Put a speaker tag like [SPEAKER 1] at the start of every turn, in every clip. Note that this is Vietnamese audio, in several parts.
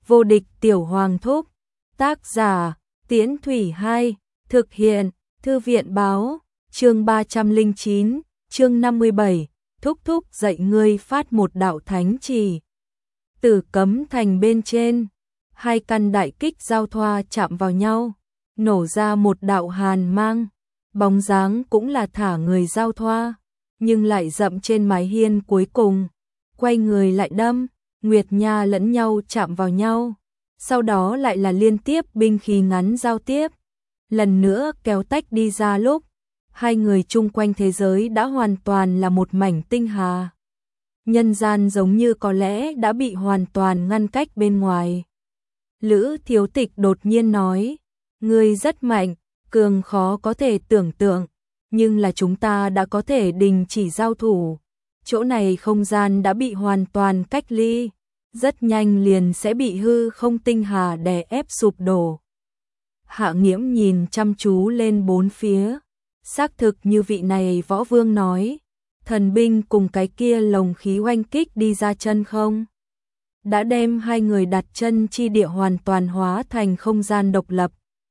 [SPEAKER 1] Vô địch tiểu hoàng thúc. Tác giả, Tiễn Thủy 2, thực hiện, Thư viện báo, chương 309, chương 57, thúc thúc dạy ngươi phát một đạo thánh trì. Tử Cấm Thành bên trên, hai căn đại kích giao thoa chạm vào nhau, nổ ra một đạo hàn mang, bóng dáng cũng là thả người giao thoa, nhưng lại dậm trên mái hiên cuối cùng, quay người lại đâm, Nguyệt Nha lẫn nhau chạm vào nhau, sau đó lại là liên tiếp binh khí ngắn giao tiếp, lần nữa kéo tách đi ra lúc, hai người chung quanh thế giới đã hoàn toàn là một mảnh tinh hà. Nhân gian giống như có lẽ đã bị hoàn toàn ngăn cách bên ngoài. Lữ Thiếu Tịch đột nhiên nói, ngươi rất mạnh, cường khó có thể tưởng tượng, nhưng là chúng ta đã có thể đình chỉ giao thủ. Chỗ này không gian đã bị hoàn toàn cách ly, rất nhanh liền sẽ bị hư không tinh hà đè ép sụp đổ. Hạ Nghiễm nhìn chăm chú lên bốn phía, xác thực như vị này võ vương nói, thần binh cùng cái kia lồng khí oanh kích đi ra chân không, đã đem hai người đặt chân chi địa hoàn toàn hóa thành không gian độc lập.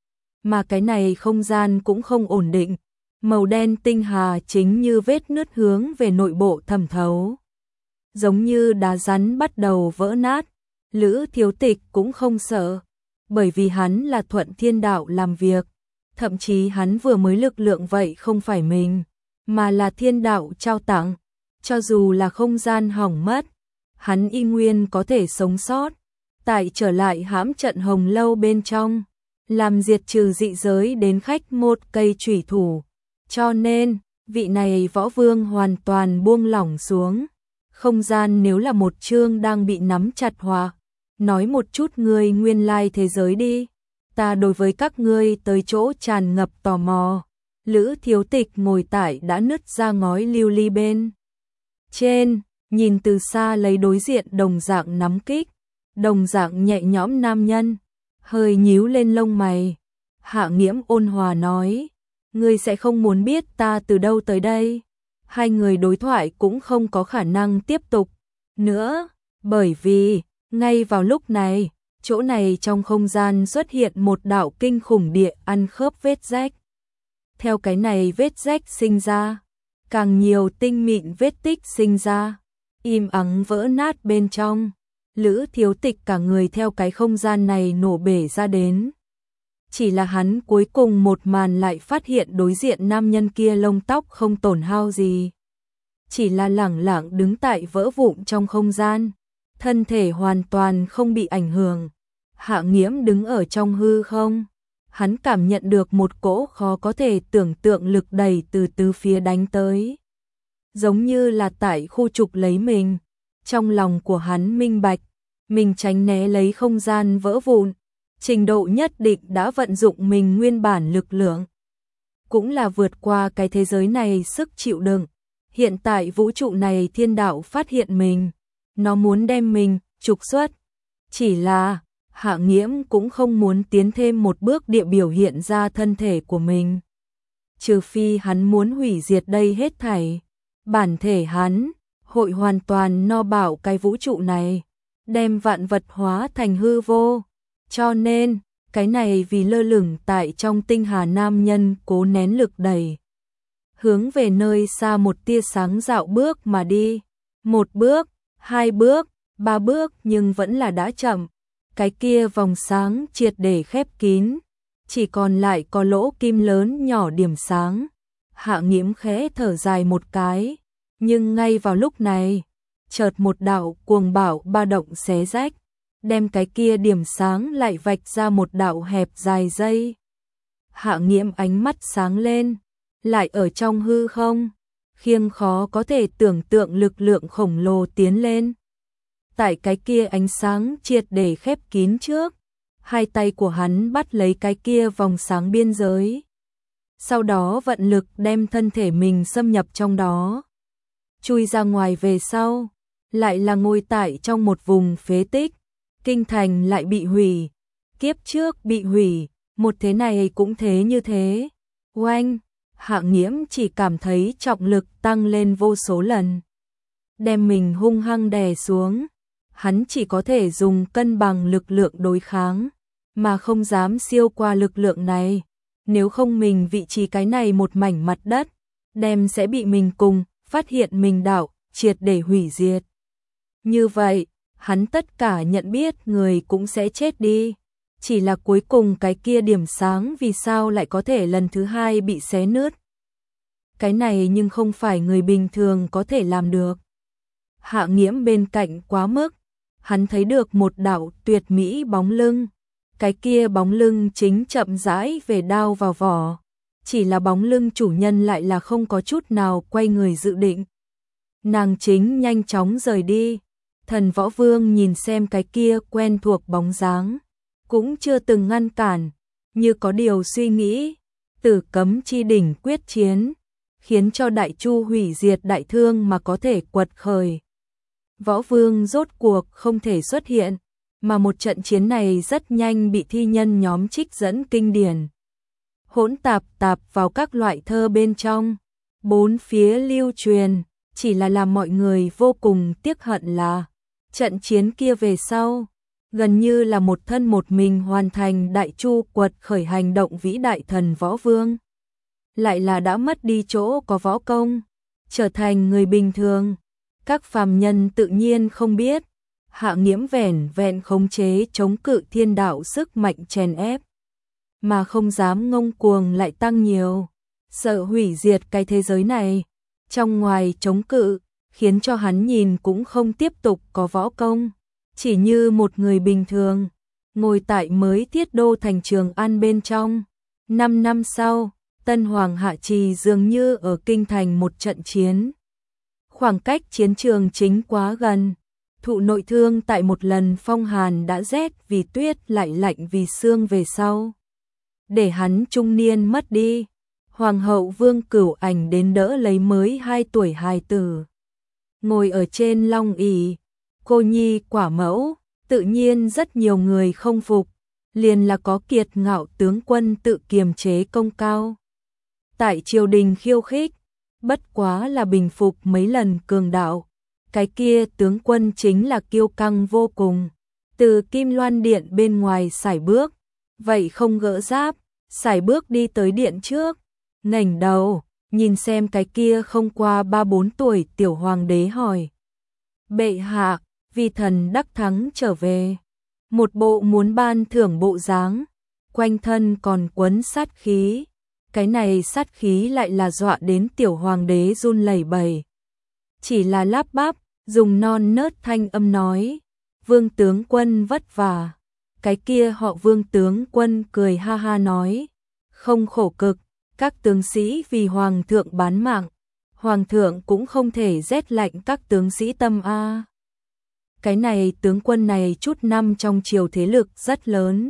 [SPEAKER 1] Mà cái này không gian cũng không ổn định, màu đen tinh hà chính như vết nứt hướng về nội bộ thẩm thấu. Giống như đá rắn bắt đầu vỡ nát, Lữ Thiếu Tịch cũng không sợ, bởi vì hắn là thuận thiên đạo làm việc, thậm chí hắn vừa mới lực lượng vậy không phải mình, mà là thiên đạo trao tặng, cho dù là không gian hỏng mất, hắn y nguyên có thể sống sót, tại trở lại hãm trận hồng lâu bên trong, làm diệt trừ dị giới đến khách một cây chủy thủ, cho nên, vị này võ vương hoàn toàn buông lỏng xuống. Không gian nếu là một chương đang bị nắm chặt hòa, nói một chút ngươi nguyên lai thế giới đi, ta đối với các ngươi tới chỗ tràn ngập tò mò. Lữ Thiếu Tịch ngồi tại đã nứt ra ngói lưu ly bên trên, nhìn từ xa lấy đối diện đồng dạng nắm kích, đồng dạng nhẹ nhõm nam nhân, hơi nhíu lên lông mày. Hạ Nghiễm ôn hòa nói, ngươi sẽ không muốn biết ta từ đâu tới đây. Hai người đối thoại cũng không có khả năng tiếp tục nữa, bởi vì, ngay vào lúc này, chỗ này trong không gian xuất hiện một đạo kinh khủng địa ăn khớp vết rách. Theo cái này vết rách sinh ra, càng nhiều tinh mịn vết tích sinh ra, im ắng vỡ nát bên trong. Lữ Thiếu Tịch cả người theo cái không gian này nổ bể ra đến. Chỉ là hắn cuối cùng một màn lại phát hiện đối diện nam nhân kia lông tóc không tổn hao gì. Chỉ là lẳng lặng đứng tại vỡ vụn trong không gian, thân thể hoàn toàn không bị ảnh hưởng. Hạ Nghiễm đứng ở trong hư không, hắn cảm nhận được một cỗ khó có thể tưởng tượng lực đẩy từ tứ phía đánh tới. Giống như là tại khu trục lấy mình, trong lòng của hắn minh bạch, mình tránh né lấy không gian vỡ vụn. Trình độ nhất định đã vận dụng mình nguyên bản lực lượng, cũng là vượt qua cái thế giới này sức chịu đựng. Hiện tại vũ trụ này thiên đạo phát hiện mình, nó muốn đem mình trục xuất. Chỉ là Hạ Nghiễm cũng không muốn tiến thêm một bước địa biểu hiện ra thân thể của mình. Trừ phi hắn muốn hủy diệt đây hết thảy, bản thể hắn hội hoàn toàn no bảo cái vũ trụ này, đem vạn vật hóa thành hư vô. Cho nên, cái này vì lơ lửng tại trong tinh hà nam nhân cố nén lực đẩy, hướng về nơi xa một tia sáng dạo bước mà đi. Một bước, hai bước, ba bước nhưng vẫn là đã chậm. Cái kia vòng sáng triệt để khép kín, chỉ còn lại có lỗ kim lớn nhỏ điểm sáng. Hạ Nghiễm khẽ thở dài một cái, nhưng ngay vào lúc này, chợt một đạo cuồng bạo ba động xé rách, đem cái kia điểm sáng lại vạch ra một đạo hẹp dài dây. Hạ Nghiễm ánh mắt sáng lên, lại ở trong hư không, khiêng khó có thể tưởng tượng lực lượng khổng lồ tiến lên. Tại cái kia ánh sáng triệt để khép kín trước, hai tay của hắn bắt lấy cái kia vòng sáng biên giới. Sau đó vận lực đem thân thể mình xâm nhập trong đó. Chui ra ngoài về sau, lại là ngồi tại trong một vùng phế tích. Kinh thành lại bị hủy, kiếp trước bị hủy, một thế này cũng thế như thế. Oanh, Hạ Nghiễm chỉ cảm thấy trọng lực tăng lên vô số lần, đem mình hung hăng đè xuống. hắn chỉ có thể dùng cân bằng lực lượng đối kháng, mà không dám siêu qua lực lượng này. Nếu không mình vị trí cái này một mảnh mặt đất, đem sẽ bị mình cùng phát hiện mình đạo, triệt để hủy diệt. Như vậy, hắn tất cả nhận biết người cũng sẽ chết đi. Chỉ là cuối cùng cái kia điểm sáng vì sao lại có thể lần thứ hai bị xé nứt. Cái này nhưng không phải người bình thường có thể làm được. Hạ Nghiễm bên cạnh quá mức, hắn thấy được một đạo tuyệt mỹ bóng lưng. Cái kia bóng lưng chính chậm rãi về đao vào vỏ. Chỉ là bóng lưng chủ nhân lại là không có chút nào quay người dự định. Nàng chính nhanh chóng rời đi. Thần Võ Vương nhìn xem cái kia quen thuộc bóng dáng, cũng chưa từng ngăn cản, như có điều suy nghĩ. Tử Cấm Chi Đỉnh quyết chiến, khiến cho Đại Chu hủy diệt đại thương mà có thể quật khởi. Võ Vương rốt cuộc không thể xuất hiện, mà một trận chiến này rất nhanh bị thi nhân nhóm trích dẫn kinh điển. Hỗn tạp vào các loại thơ bên trong, bốn phía lưu truyền, chỉ là làm mọi người vô cùng tiếc hận là trận chiến kia về sau, gần như là một thân một mình hoàn thành Đại Chu quật khởi hành động vĩ đại thần Võ Vương. Lại là đã mất đi chỗ có võ công, trở thành người bình thường. Các phàm nhân tự nhiên không biết, Hạ Nghiễm vẻn vẹn khống chế chống cự thiên đạo sức mạnh chèn ép, mà không dám ngông cuồng lại tăng nhiều, sợ hủy diệt cái thế giới này. Trong ngoài chống cự, khiến cho hắn nhìn cũng không tiếp tục có võ công, chỉ như một người bình thường, ngồi tại mới thiết đô thành Trường An bên trong. 5 năm sau, Tân Hoàng hạ trì dường như ở kinh thành một trận chiến. Khoảng cách chiến trường chính quá gần, thụ nội thương tại một lần phong hàn đã rét vì tuyết lại lạnh vì sương về sau. Để hắn trung niên mất đi, Hoàng hậu Vương Cửu Ảnh đến đỡ lấy mới 2 tuổi hài tử. Ngồi ở trên long ỷ, cô nhi quả mẫu, tự nhiên rất nhiều người không phục, liền là có kiệt ngạo tướng quân tự kiềm chế công cao. Tại triều đình khiêu khích, bất quá là bình phục mấy lần cường đạo. Cái kia tướng quân chính là kiêu căng vô cùng, từ Kim Loan Điện bên ngoài sải bước, vậy không gỡ giáp, sải bước đi tới điện trước, ngẩng đầu, nhìn xem cái kia không qua 3-4 tuổi tiểu hoàng đế hỏi. Bệ hạ, vi thần đắc thắng trở về. Một bộ muốn ban thưởng bộ dáng, quanh thân còn quấn sát khí. Cái này sát khí lại là dọa đến tiểu hoàng đế run lẩy bẩy. Chỉ là lắp bắp, dùng non nớt thanh âm nói, Vương tướng quân vất vả. Cái kia họ Vương tướng quân cười ha ha nói, không khổ cực, các tướng sĩ vì hoàng thượng bán mạng, hoàng thượng cũng không thể rét lạnh các tướng sĩ tâm a. Cái này tướng quân này chút năm trong triều thế lực rất lớn,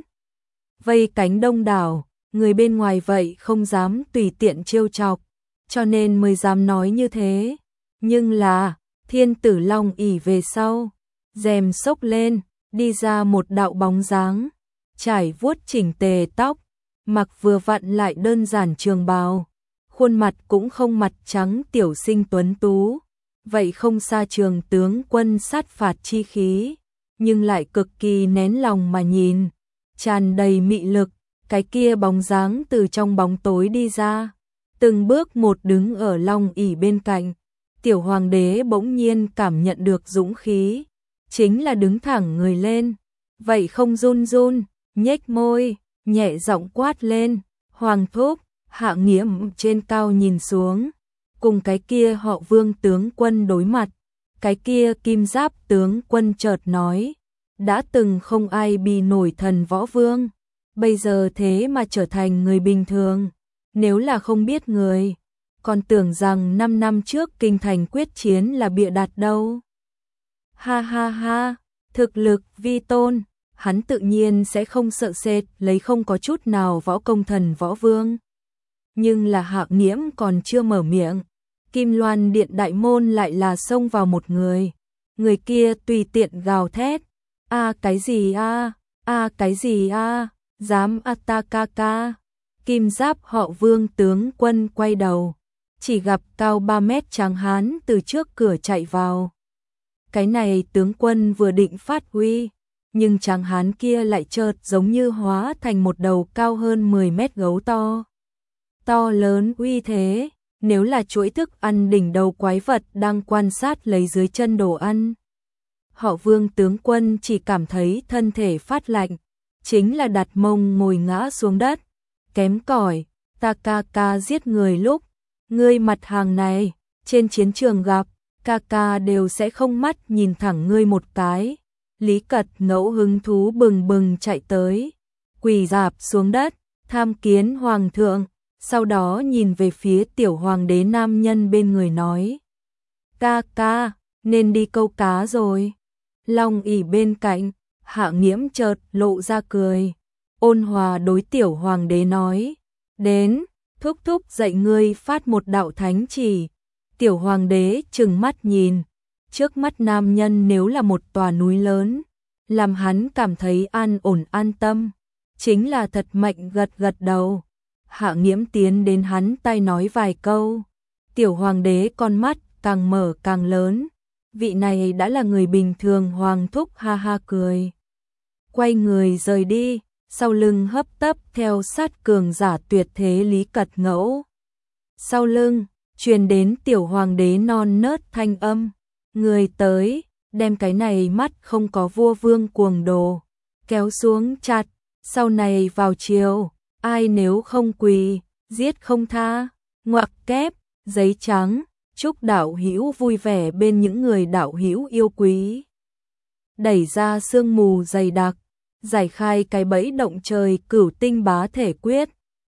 [SPEAKER 1] vây cánh đông đảo, người bên ngoài vậy không dám tùy tiện trêu chọc, cho nên mới dám nói như thế. Nhưng là, thiên tử long ỷ về sau, rèm xốc lên, đi ra một đạo bóng dáng, trải vuốt chỉnh tề tóc, mặc vừa vặn lại đơn giản trường bào, khuôn mặt cũng không mặt trắng tiểu sinh tuấn tú, vậy không xa trường tướng quân sát phạt chi khí, nhưng lại cực kỳ nén lòng mà nhìn, tràn đầy mị lực. Cái kia bóng dáng từ trong bóng tối đi ra, từng bước một đứng ở long ỷ bên cạnh. Tiểu hoàng đế bỗng nhiên cảm nhận được dũng khí, chính là đứng thẳng người lên, vậy không run run, nhếch môi, nhẹ giọng quát lên, Hoàng thúc. Hạ Nghiễm trên cao nhìn xuống, cùng cái kia họ Vương tướng quân đối mặt. Cái kia kim giáp tướng quân chợt nói, đã từng không ai bì nổi thần Võ Vương, bây giờ thế mà trở thành người bình thường. Nếu là không biết người, còn tưởng rằng 5 năm trước kinh thành quyết chiến là bịa đặt đâu. Ha ha ha, thực lực vi tôn, hắn tự nhiên sẽ không sợ sệt lấy không có chút nào võ công thần Võ Vương. Nhưng là Hạ Nghiễm còn chưa mở miệng, Kim Loan Điện đại môn lại là xông vào một người. Người kia tùy tiện gào thét, a cái gì a, a cái gì a, dám a ta ca ca. Kim giáp họ Vương tướng quân quay đầu, chỉ gặp cao 3 mét tráng hán từ trước cửa chạy vào. Cái này tướng quân vừa định phát huy, nhưng tráng hán kia lại chợt giống như hóa thành một đầu cao hơn 10 mét gấu to. To lớn uy thế, nếu là chuỗi thức ăn đỉnh đầu quái vật đang quan sát lấy dưới chân đồ ăn. Họ Vương tướng quân chỉ cảm thấy thân thể phát lạnh, chính là đặt mông ngồi ngã xuống đất. Kém cỏi, ta ca giết người lúc, ngươi mặt hàng này, trên chiến trường gặp, ca đều sẽ không mắt nhìn thẳng ngươi một cái. Lý Cật Ngẫu hứng thú bừng bừng chạy tới, quỳ rạp xuống đất, tham kiến hoàng thượng, sau đó nhìn về phía tiểu hoàng đế nam nhân bên người nói. Ca, nên đi câu cá rồi. Long ỷ bên cạnh, Hạ Nghiễm chợt lộ ra cười, ôn hòa đối tiểu hoàng đế nói, đến, thúc dạy ngươi phát một đạo thánh chỉ. Tiểu hoàng đế trừng mắt nhìn, trước mắt nam nhân nếu là một tòa núi lớn, làm hắn cảm thấy an ổn an tâm, chính là thật mệnh gật đầu. Hạ Nghiễm tiến đến hắn tay nói vài câu, tiểu hoàng đế con mắt càng mở càng lớn, vị này đã là người bình thường. Hoàng thúc ha ha cười, quay người rời đi, sau lưng hấp tấp theo sát cường giả tuyệt thế Lý Cật Ngẫu. Sau lưng, truyền đến tiểu hoàng đế non nớt thanh âm, người tới, đem cái này mắt không có vua vương cuồng đồ, kéo xuống chặt, sau này vào chiều, ai nếu không quỳ, giết không tha, ngoặc kép, giấy trắng, chúc đạo hữu vui vẻ bên những người đạo hữu yêu quý. Đẩy ra sương mù dày đặc, giải khai cái bẫy động trời Cửu Tinh Bá Thể Quyết.